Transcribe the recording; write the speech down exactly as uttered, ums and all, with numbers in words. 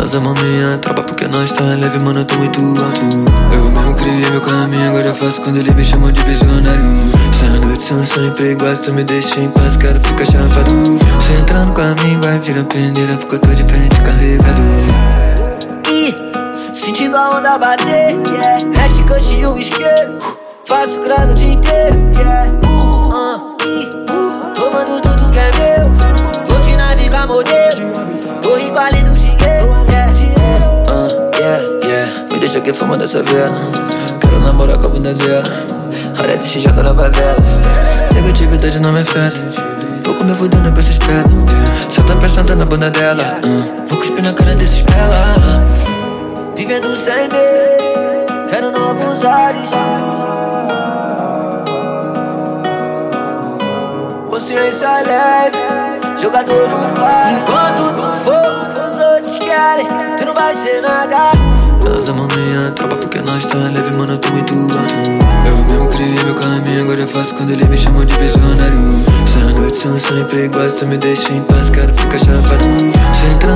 Nós amamos minha tropa porque nós tá leve, mano, eu tô muito alto. Eu mesmo criei meu caminho, agora eu faço quando ele me chama de visionário. Se a noite são sempre iguais, tu me deixa em paz, quero ficar chapado. Se entrar no caminho vai virar pendeira, porque eu tô de pente carregado. E sentindo a onda bater, yeah. Red Kush e o isqueiro, faço grana o dia inteiro, yeah. uh, uh, e, uh, tomando tudo que é meu. Tô de nave com a modelo, tô rico além do dinheiro, yeah. uh, yeah, yeah. Me deixa que fama dessa vela, quero namorar com a bunda dela. Olha de X J na favela, negatividade não me afeta. Tô com meu fudendo com esses pelos, cê tá pensando na bunda dela, uh, vou cuspir na cara desses pela, uh. Vivendo sem medo, quero novos ares. Consciência leve, jogador no bar. Enquanto tu for o que os outros querem, tu não vai ser nada. Nós amamos minha tropa porque nós tá leve, mano, eu tô muito alto. Eu mesmo criei meu caminho, agora eu faço quando ele me chama de visionário. Se a noite são sempre iguais, tu me deixa em paz, quero ficar chapado. Se entrar